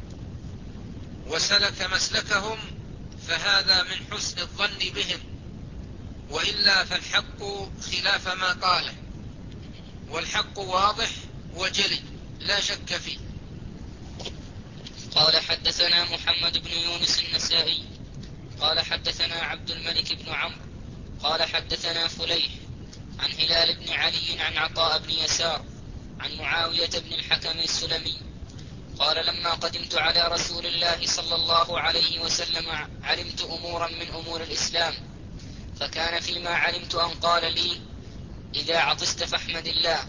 وسلك مسلكهم فهذا من حسن الظن بهم، وإلا فالحق خلاف ما قاله، والحق واضح وجلي لا شك فيه. قال حدثنا محمد بن يونس النسائي قال حدثنا عبد الملك بن عمرو قال حدثنا فليح عن هلال بن علي عن عطاء بن يسار عن معاوية بن الحكم السلمي قال لما قدمت على رسول الله صلى الله عليه وسلم علمت أمورا من أمور الإسلام، فكان فيما علمت أن قال لي إذا عطست فاحمد الله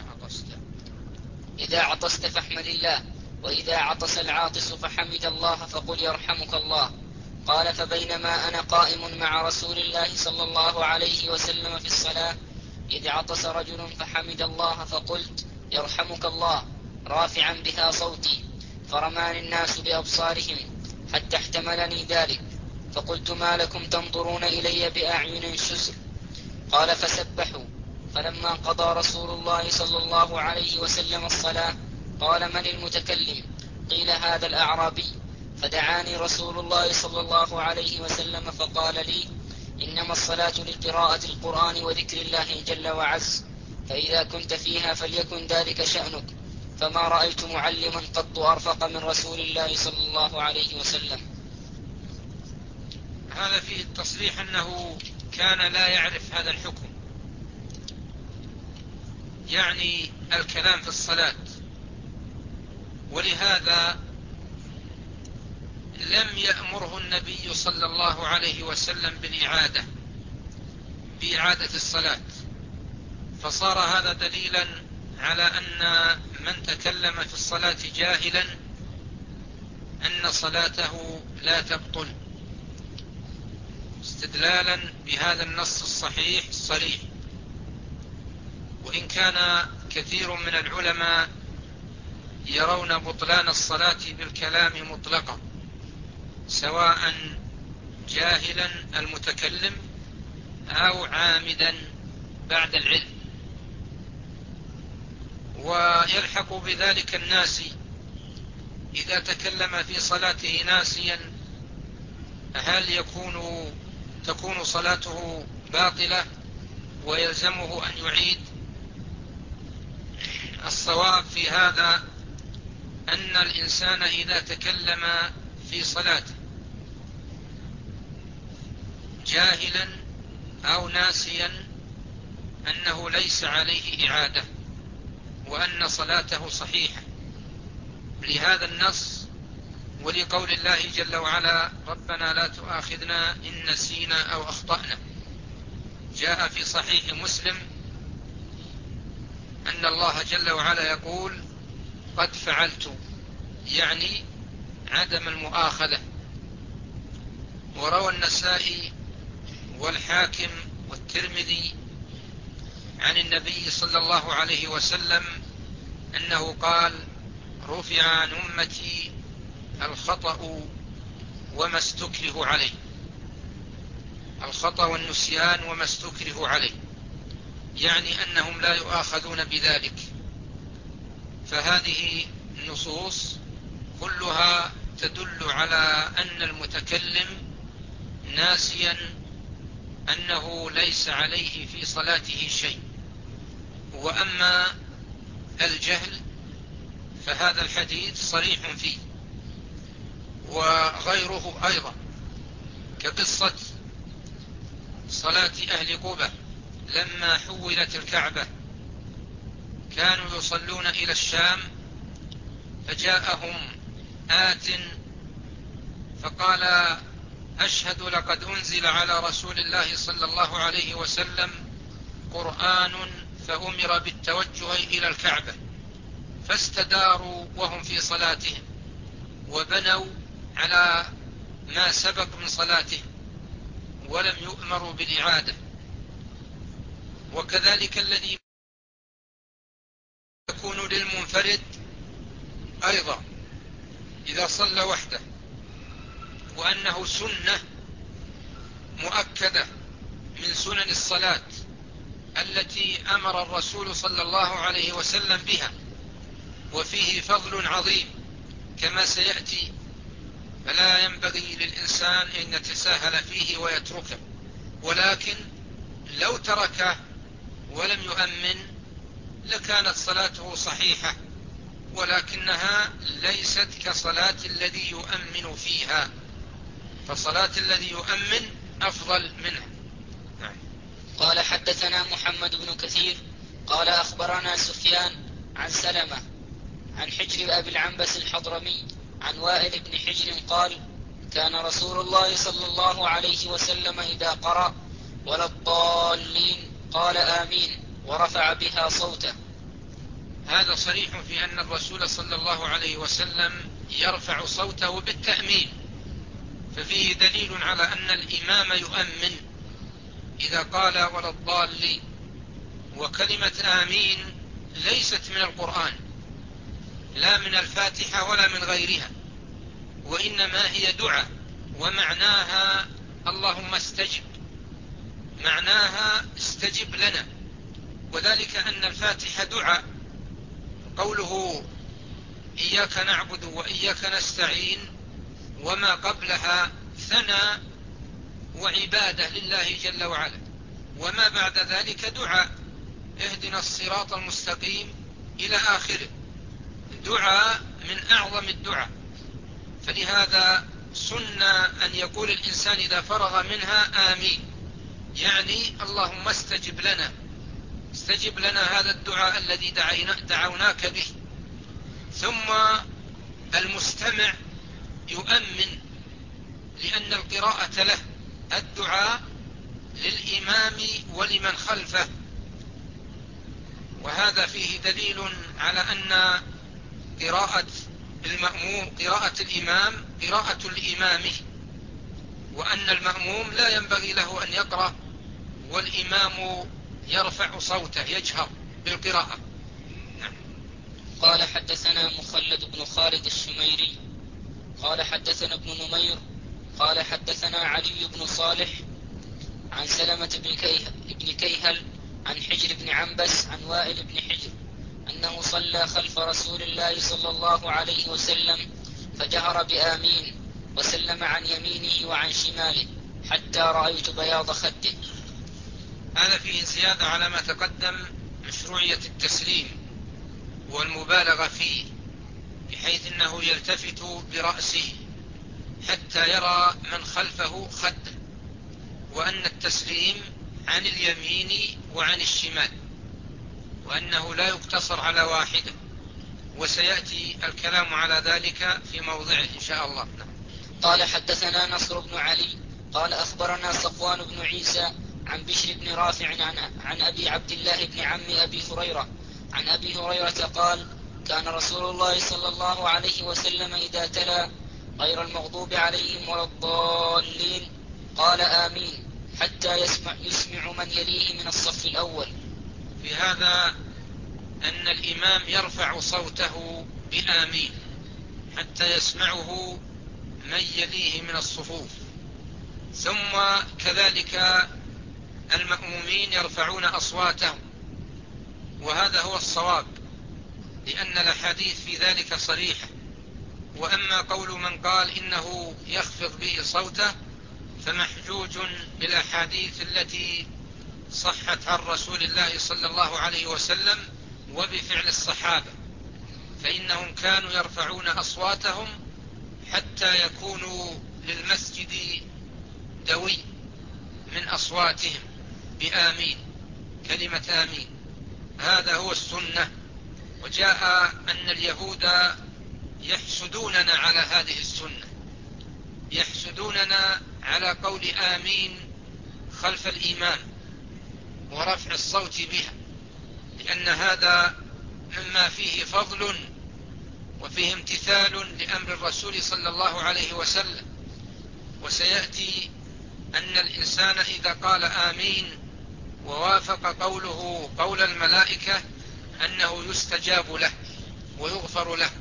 وإذا عطس العاطس فحمد الله فقل يرحمك الله. قال فبينما أنا قائم مع رسول الله صلى الله عليه وسلم في الصلاة إذ عطس رجل فحمد الله فقلت يرحمك الله رافعا بها صوتي، فرماني الناس بأبصارهم حتى احتملني ذلك، فقلت ما لكم تنظرون إلي بأعين شزر؟ قال فسبحوا. فلما قضى رسول الله صلى الله عليه وسلم الصلاة قال من المتكلم؟ قيل هذا الأعرابي. فدعاني رسول الله صلى الله عليه وسلم فقال لي إنما الصلاة لقراءة القرآن وذكر الله جل وعز، فإذا كنت فيها فليكن ذلك شأنك، فما رأيت معلما قط أرفق من رسول الله صلى الله عليه وسلم. هذا فيه التصريح أنه كان لا يعرف هذا الحكم، يعني الكلام في الصلاة، ولهذا لم يأمره النبي صلى الله عليه وسلم بإعادة الصلاة، فصار هذا دليلا على أن من تكلم في الصلاة جاهلا أن صلاته لا تبطل، استدلالا بهذا النص الصحيح الصريح. وإن كان كثير من العلماء يرون بطلان الصلاة بالكلام مطلقا، سواء جاهلا المتكلم أو عامدا بعد العلم، ويلحق بذلك الناسي إذا تكلم في صلاته ناسيا، هل تكون صلاته باطلة ويلزمه أن يعيد؟ الصواب في هذا أن الإنسان إذا تكلم في صلاته جاهلا أو ناسيا أنه ليس عليه إعادة، وأن صلاته صحيحة، لهذا النص ولقول الله جل وعلا ربنا لا تؤاخذنا إن نسينا أو أخطأنا. جاء في صحيح مسلم أن الله جل وعلا يقول قد فعلت، يعني عدم المؤاخذة. وروى النسائي والحاكم والترمذي عن النبي صلى الله عليه وسلم أنه قال رفع عن أمتي الخطأ وما استكره عليه، الخطأ والنسيان وما استكره عليه، يعني أنهم لا يؤاخذون بذلك. فهذه النصوص كلها تدل على أن المتكلم ناسيا أنه ليس عليه في صلاته شيء. وأما الجهل فهذا الحديث صريح فيه، وغيره أيضا، كقصة صلاة أهل قبة لما حولت الكعبة، كانوا يصلون إلى الشام، فجاءهم آت فقال أشهد لقد أنزل على رسول الله صلى الله عليه وسلم قرآن فأمر بالتوجه إلى الكعبة فاستداروا وهم في صلاتهم وبنوا على ما سبق من صلاتهم ولم يؤمروا بالإعادة. وكذلك الذي يكون للمنفرد أيضا إذا صلى وحده، وأنه سنة مؤكدة من سنن الصلاة التي أمر الرسول صلى الله عليه وسلم بها، وفيه فضل عظيم كما سيأتي، فلا ينبغي للإنسان أن يتساهل فيه ويتركه، ولكن لو تركه ولم يؤمن لكانت صلاته صحيحة، ولكنها ليست كصلاة الذي يؤمن فيها، فصلاة الذي يؤمن أفضل منها. قال حدثنا محمد بن كثير قال أخبرنا سفيان عن سلمة عن حجر أبي العنبس الحضرمي عن وائل بن حجر قال كان رسول الله صلى الله عليه وسلم إذا قرأ ولا الضالين قال آمين ورفع بها صوته. هذا صريح في أن الرسول صلى الله عليه وسلم يرفع صوته بالتأمين، ففيه دليل على أن الإمام يؤمن إذا قال ولا الضالين. وكلمة آمين ليست من القرآن لا من الفاتحة ولا من غيرها، وإنما هي دعاء، ومعناها اللهم استجب، معناها استجب لنا، وذلك أن الفاتحة دعاء، قوله إياك نعبد وإياك نستعين وما قبلها ثناء وعبادة لله جل وعلا، وما بعد ذلك دعاء اهدنا الصراط المستقيم إلى آخره، دعاء من أعظم الدعاء. فلهذا سنة أن يقول الإنسان إذا فرغ منها آمين، يعني اللهم استجب لنا، استجب لنا هذا الدعاء الذي دعوناك به. ثم المستمع يؤمن لأن القراءة له، الدعاء للإمام ولمن خلفه، وهذا فيه دليل على أن قراءة المأموم قراءة الإمام قراءة الإمام، وأن المأموم لا ينبغي له أن يقرأ والإمام يرفع صوته يجهر بالقراءة. قال حدثنا مخلد بن خالد الشميري قال حدثنا ابن نمير قال حدثنا علي بن صالح عن سلمة بن كيهل عن حجر بن عنبس عن وائل بن حجر أنه صلى خلف رسول الله صلى الله عليه وسلم فجهر بآمين وسلم عن يمينه وعن شماله حتى رأيت بياض خده. هذا فيه زيادة على ما تقدم، مشروعية التسليم والمبالغة فيه، بحيث أنه يلتفت برأسه حتى يرى من خلفه خده، وأن التسليم عن اليمين وعن الشمال، وأنه لا يقتصر على واحدة، وسيأتي الكلام على ذلك في موضعه إن شاء الله. قال حدثنا نصر بن علي قال أخبرنا صفوان بن عيسى عن بشر بن رافع عن أبي عبد الله بن عم أبي هريرة عن أبي هريرة قال كان رسول الله صلى الله عليه وسلم إذا تلا غير المغضوب عليهم ولا الضالين قال آمين حتى يسمع من يليه من الصف الأول. في هذا أن الإمام يرفع صوته بآمين حتى يسمعه من يليه من الصفوف، ثم كذلك المأمومين يرفعون أصواتهم، وهذا هو الصواب، لأن الأحاديث في ذلك صريحة. وأما قول من قال إنه يخفض به صوته فمحجوج بالأحاديث التي صحت عن رسول الله صلى الله عليه وسلم وبفعل الصحابة، فإنهم كانوا يرفعون أصواتهم حتى يكونوا للمسجد دوي من أصواتهم بآمين، كلمة آمين، هذا هو السنة. وجاء أن اليهود يحسدوننا على هذه السنة، يحسدوننا على قول آمين خلف الإمام، ورفع الصوت بها، لأن هذا مما فيه فضل وفيه امتثال لأمر الرسول صلى الله عليه وسلم. وسيأتي أن الإنسان إذا قال آمين ووافق قوله قول الملائكة أنه يستجاب له ويغفر له،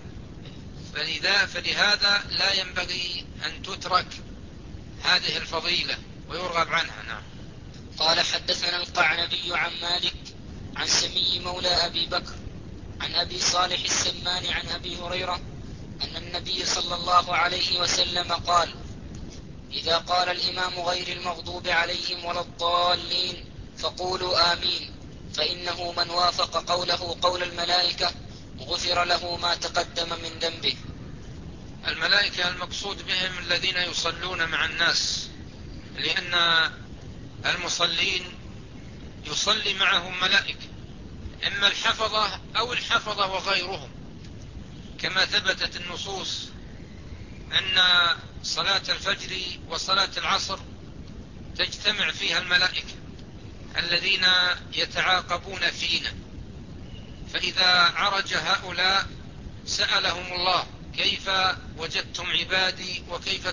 فلهذا لا ينبغي أن تترك هذه الفضيلة ويرغب عنها. نعم. قال حدثنا القعنبي عن مالك عن سمي مولى أبي بكر عن أبي صالح السمان عن أبي هريرة أن النبي صلى الله عليه وسلم قال: إذا قال الإمام غير المغضوب عليهم ولا الضالين فقولوا آمين، فإنه من وافق قوله قول الملائكة غفر له ما تقدم من ذنبه. الملائكة المقصود بهم الذين يصلون مع الناس، لأن المصلين يصلي معهم ملائكة، إما الحفظة أو الحفظة وغيرهم، كما ثبتت النصوص أن صلاة الفجر وصلاة العصر تجتمع فيها الملائكة الذين يتعاقبون فينا، فإذا عرج هؤلاء سألهم الله: كيف وجدتم عبادي وكيف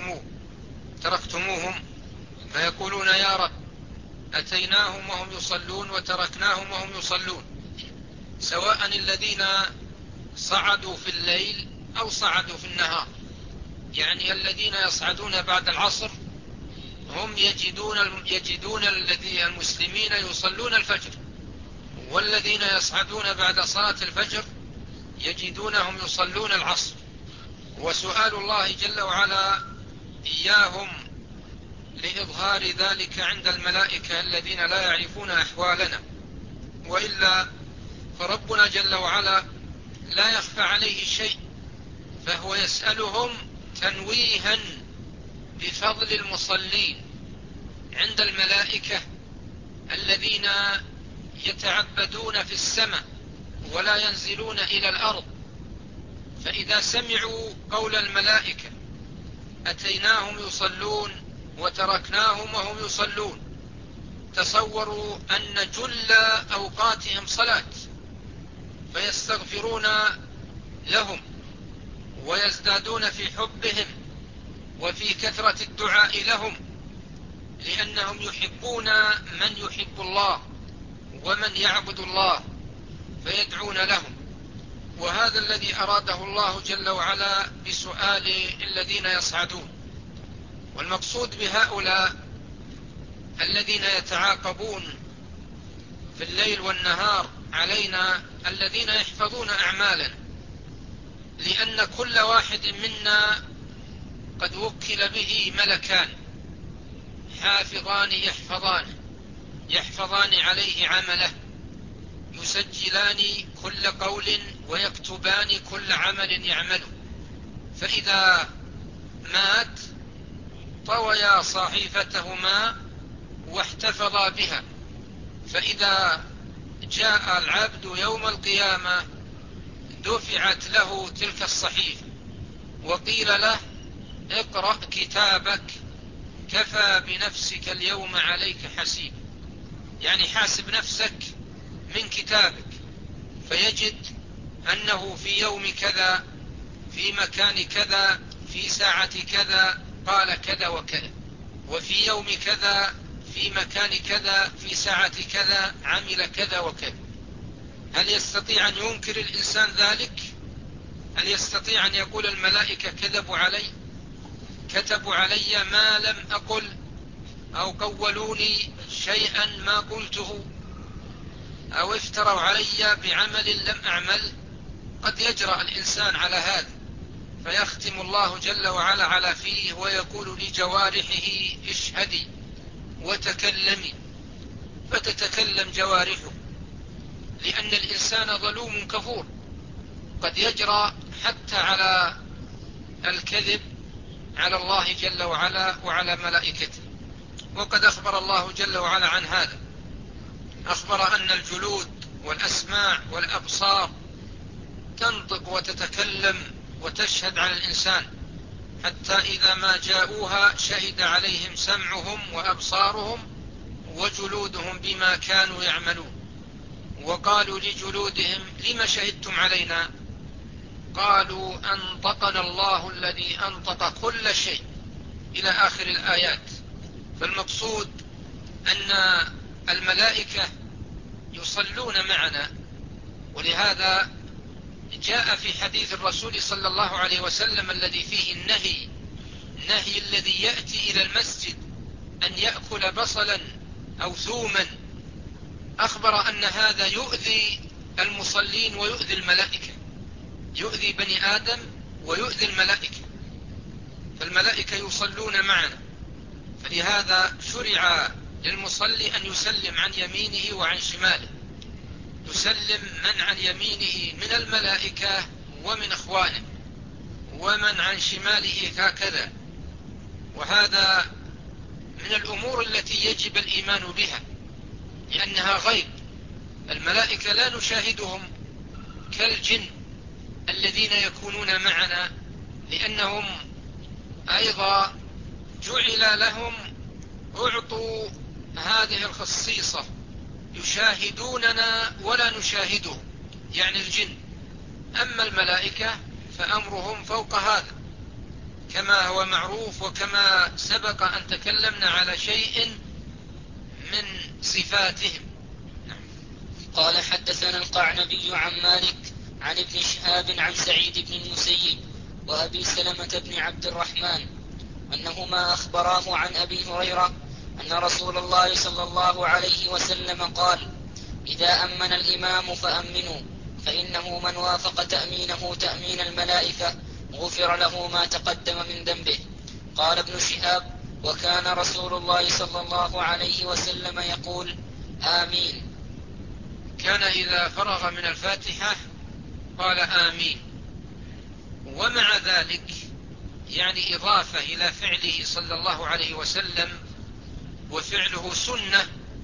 تركتموهم؟ فيقولون: يا رب، أتيناهم وهم يصلون وتركناهم وهم يصلون، سواء الذين صعدوا في الليل أو صعدوا في النهار. يعني الذين يصعدون بعد العصر هم يجدون المسلمين يصلون الفجر، والذين يصعدون بعد صلاة الفجر يجدونهم يصلون العصر. وسؤال الله جل وعلا إياهم لإظهار ذلك عند الملائكة الذين لا يعرفون أحوالنا، وإلا فربنا جل وعلا لا يخفى عليه شيء، فهو يسألهم تنويها بفضل المصلين عند الملائكة الذين يتعبدون في السماء ولا ينزلون إلى الأرض، فإذا سمعوا قول الملائكة أتيناهم يصلون وتركناهم وهم يصلون، تصوروا أن جل أوقاتهم صلاة، فيستغفرون لهم ويزدادون في حبهم وفي كثرة الدعاء لهم، لأنهم يحبون من يحب الله ومن يعبد الله فيدعون لهم. وهذا الذي أراده الله جل وعلا بسؤال الذين يصعدون. والمقصود بهؤلاء الذين يتعاقبون في الليل والنهار علينا الذين يحفظون أعمالنا، لأن كل واحد منا قد وكل به ملكان حافظان يحفظان عليه عمله، يسجلان كل قول ويكتبان كل عمل يعمله، فإذا مات طويا صحيفتهما واحتفظا بها، فإذا جاء العبد يوم القيامة دفعت له تلك الصحيفة وقيل له: اقرأ كتابك كفى بنفسك اليوم عليك حسيب. يعني حاسب نفسك من كتابك، فيجد أنه في يوم كذا في مكان كذا في ساعة كذا قال كذا وكذا، وفي يوم كذا في مكان كذا في ساعة كذا عمل كذا وكذا. هل يستطيع أن ينكر الإنسان ذلك؟ هل يستطيع أن يقول الملائكة كتبوا علي ما لم أقل، أو قولوني شيئا ما قلته، أو افتروا علي بعمل لم أعمل؟ قد يجرأ الإنسان على هذا، فيختم الله جل وعلا على فيه ويقول لجوارحه: اشهدي وتكلمي، فتتكلم جوارحه، لأن الإنسان ظلوم كفور، قد يجرأ حتى على الكذب على الله جل وعلا وعلى ملائكته. وقد أخبر الله جل وعلا عن هذا، أخبر أن الجلود والأسماع والأبصار تنطق وتتكلم وتشهد على الإنسان، حتى إذا ما جاءوها شهد عليهم سمعهم وأبصارهم وجلودهم بما كانوا يعملون. وقالوا لجلودهم لم شهدتم علينا؟ قالوا أنطقنا الله الذي أنطق كل شيء، إلى آخر الآيات. فالمقصود أن الملائكة يصلون معنا، ولهذا جاء في حديث الرسول صلى الله عليه وسلم الذي فيه النهي الذي يأتي إلى المسجد أن يأكل بصلا أو ثوما، أخبر أن هذا يؤذي المصلين ويؤذي الملائكة، يؤذي بني آدم ويؤذي الملائكة، فالملائكة يصلون معنا. فلهذا شرع للمصلي أن يسلم عن يمينه وعن شماله، يسلم من عن يمينه من الملائكة ومن أخوانه، ومن عن شماله هكذا. وهذا من الأمور التي يجب الإيمان بها، لأنها غيب. الملائكة لا نشاهدهم كالجن الذين يكونون معنا، لأنهم أيضا جعل لهم، أعطوا هذه الخصيصة، يشاهدوننا ولا نشاهدهم، يعني الجن. أما الملائكة فأمرهم فوق هذا، كما هو معروف وكما سبق أن تكلمنا على شيء من صفاتهم. قال حدثنا القعنبي عن مالك عن ابن شهاب عن سعيد بن المسيب وأبي سلمة بن عبد الرحمن أنهما أخبراه عن أبي هريرة أن رسول الله صلى الله عليه وسلم قال: إذا أمن الإمام فأمنوا، فإنه من وافق تأمينه تأمين الملائكة غفر له ما تقدم من ذنبه. قال ابن شهاب: وكان رسول الله صلى الله عليه وسلم يقول: آمين. كان إذا فرغ من الفاتحة قال آمين. ومع ذلك يعني إضافة إلى فعله صلى الله عليه وسلم، وفعله سنة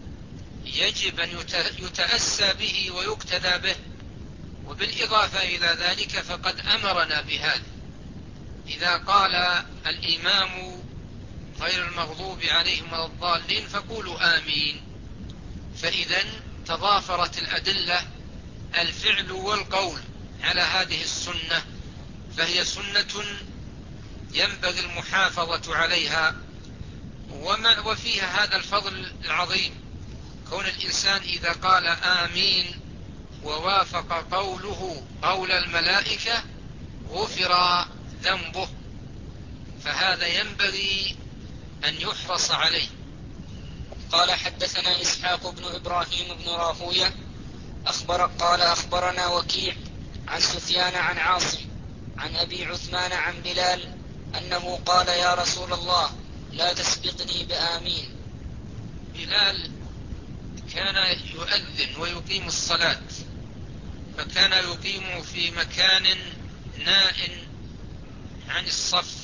يجب أن يتأسى به ويقتدى به. وبالإضافة إلى ذلك فقد أمرنا بهذا، إذا قال الإمام غير المغضوب عليهم ولا الضالين فقولوا آمين. فإذا تضافرت الأدلة، الفعل والقول، على هذه السنة، فهي سنة ينبغي المحافظة عليها. وفيها هذا الفضل العظيم، كون الإنسان إذا قال آمين ووافق قوله قول الملائكة غفر ذنبه، فهذا ينبغي أن يحرص عليه. قال حدثنا إسحاق بن إبراهيم بن راهوية قال أخبرنا وكيع عن سفيان عن عاصم عن أبي عثمان عن بلال أنه قال: يا رسول الله لا تسبقني بآمين. بلال كان يؤذن ويقيم الصلاة، فكان يقيم في مكان نائٍ عن الصف،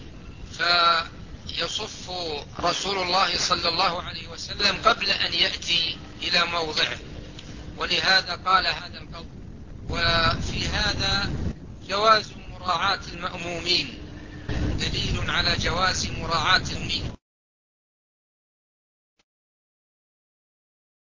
فيصف رسول الله صلى الله عليه وسلم قبل أن يأتي إلى موضعه، ولهذا قال هذا القول. وفي هذا جواز مراعاة المأمومين، دليل على جواز مراعاة المأمومين،